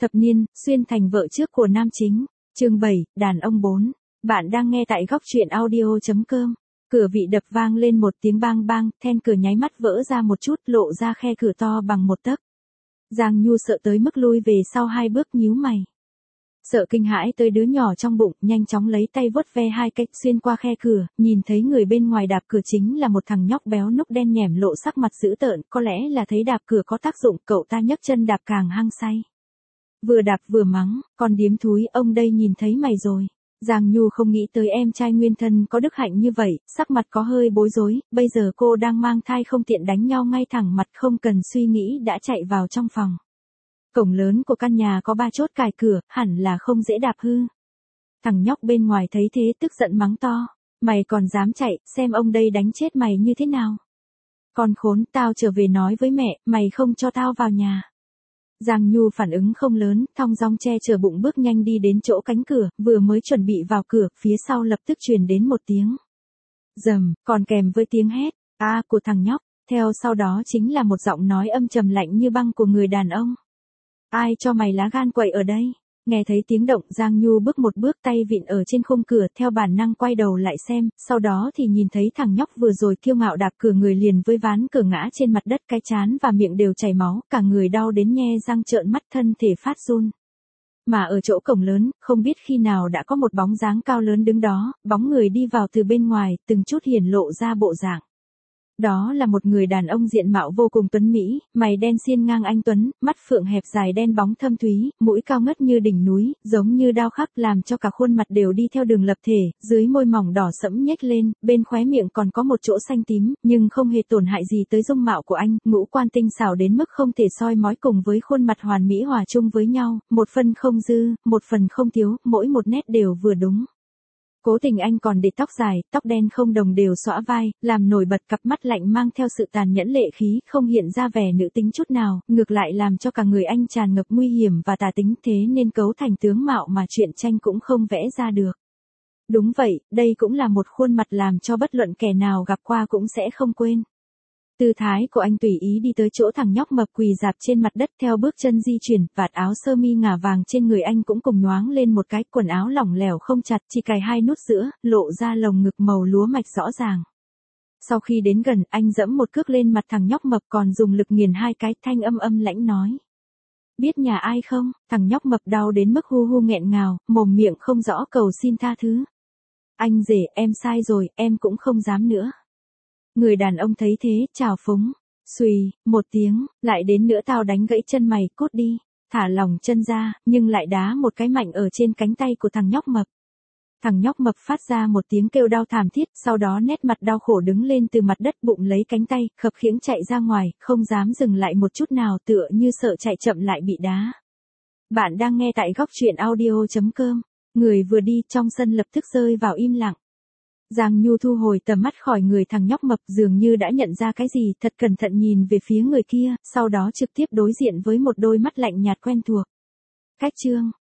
Thập niên, xuyên thành vợ trước của nam chính. Chương 7, đàn ông 4. Bạn đang nghe tại góc truyện audio.com. Cửa vị đập vang lên một tiếng bang bang, then cửa nháy mắt vỡ ra một chút, lộ ra khe cửa to bằng một tấc. Giang Nhu sợ tới mức lui về sau 2 bước, nhíu mày. Sợ kinh hãi tới đứa nhỏ trong bụng, nhanh chóng lấy tay vuốt ve 2 cách xuyên qua khe cửa, nhìn thấy người bên ngoài đạp cửa chính là một thằng nhóc béo núc đen nhẻm lộ sắc mặt dữ tợn, có lẽ là thấy đạp cửa có tác dụng, cậu ta nhấc chân đạp càng hăng say. Vừa đạp vừa mắng, con điếm thúi, ông đây nhìn thấy mày rồi. Giang Nhu không nghĩ tới em trai nguyên thân có đức hạnh như vậy, sắc mặt có hơi bối rối, bây giờ cô đang mang thai không tiện đánh nhau ngay thẳng mặt, không cần suy nghĩ đã chạy vào trong phòng. Cổng lớn của căn nhà có 3 chốt cài cửa, hẳn là không dễ đạp hư. Thằng nhóc bên ngoài thấy thế tức giận mắng to, mày còn dám chạy, xem ông đây đánh chết mày như thế nào. Con khốn, tao trở về nói với mẹ, mày không cho tao vào nhà. Giang Nhu phản ứng không lớn, thong dong che chở bụng bước nhanh đi đến chỗ cánh cửa, vừa mới chuẩn bị vào cửa, phía sau lập tức truyền đến một tiếng rầm, còn kèm với tiếng hét của thằng nhóc, theo sau đó chính là một giọng nói âm trầm lạnh như băng của người đàn ông. Ai cho mày lá gan quậy ở đây? Nghe thấy tiếng động, Giang Nhu bước một bước, tay vịn ở trên khung cửa, theo bản năng quay đầu lại xem, sau đó thì nhìn thấy thằng nhóc vừa rồi kiêu ngạo đạp cửa người liền với ván cửa ngã trên mặt đất, cái trán và miệng đều chảy máu, cả người đau đến nhe răng trợn mắt, thân thể phát run. Mà ở chỗ cổng lớn, không biết khi nào đã có một bóng dáng cao lớn đứng đó, bóng người đi vào từ bên ngoài, từng chút hiển lộ ra bộ dạng. Đó là một người đàn ông diện mạo vô cùng tuấn mỹ, mày đen xiên ngang anh tuấn, mắt phượng hẹp dài đen bóng thâm thúy, mũi cao ngất như đỉnh núi, giống như đao khắc làm cho cả khuôn mặt đều đi theo đường lập thể, dưới môi mỏng đỏ sẫm nhếch lên, bên khóe miệng còn có một chỗ xanh tím, nhưng không hề tổn hại gì tới dung mạo của anh, ngũ quan tinh xảo đến mức không thể soi mói cùng với khuôn mặt hoàn mỹ hòa chung với nhau, một phần không dư, một phần không thiếu, mỗi một nét đều vừa đúng. Cố tình anh còn để tóc dài, tóc đen không đồng đều xõa vai, làm nổi bật cặp mắt lạnh mang theo sự tàn nhẫn lệ khí, không hiện ra vẻ nữ tính chút nào, ngược lại làm cho cả người anh tràn ngập nguy hiểm và tà tính, thế nên cấu thành tướng mạo mà truyện tranh cũng không vẽ ra được. Đúng vậy, đây cũng là một khuôn mặt làm cho bất luận kẻ nào gặp qua cũng sẽ không quên. Tư thái của anh tùy ý đi tới chỗ thằng nhóc mập quỳ rạp trên mặt đất, theo bước chân di chuyển, vạt áo sơ mi ngả vàng trên người anh cũng cùng nhoáng lên một cái, quần áo lỏng lẻo không chặt, chỉ cài 2 nút giữa, lộ ra lồng ngực màu lúa mạch rõ ràng. Sau khi đến gần, anh giẫm một cước lên mặt thằng nhóc mập, còn dùng lực nghiền 2 cái, thanh âm lãnh nói. Biết nhà ai không? Thằng nhóc mập đau đến mức hu hu nghẹn ngào, mồm miệng không rõ cầu xin tha thứ. Anh rể, em sai rồi, em cũng không dám nữa. Người đàn ông thấy thế, chào phúng. Xùy, một tiếng, lại đến nữa tao đánh gãy chân mày, cút đi. Thả lỏng chân ra, nhưng lại đá một cái mạnh ở trên cánh tay của thằng nhóc mập. Thằng nhóc mập phát ra một tiếng kêu đau thảm thiết, sau đó nét mặt đau khổ đứng lên từ mặt đất, bụng lấy cánh tay, khập khiễng chạy ra ngoài, không dám dừng lại một chút nào, tựa như sợ chạy chậm lại bị đá. Bạn đang nghe tại góc truyện audio.com. Người vừa đi, trong sân lập tức rơi vào im lặng. Giang Nhu thu hồi tầm mắt khỏi người thằng nhóc mập, dường như đã nhận ra cái gì, thật cẩn thận nhìn về phía người kia, sau đó trực tiếp đối diện với một đôi mắt lạnh nhạt quen thuộc. Cách chương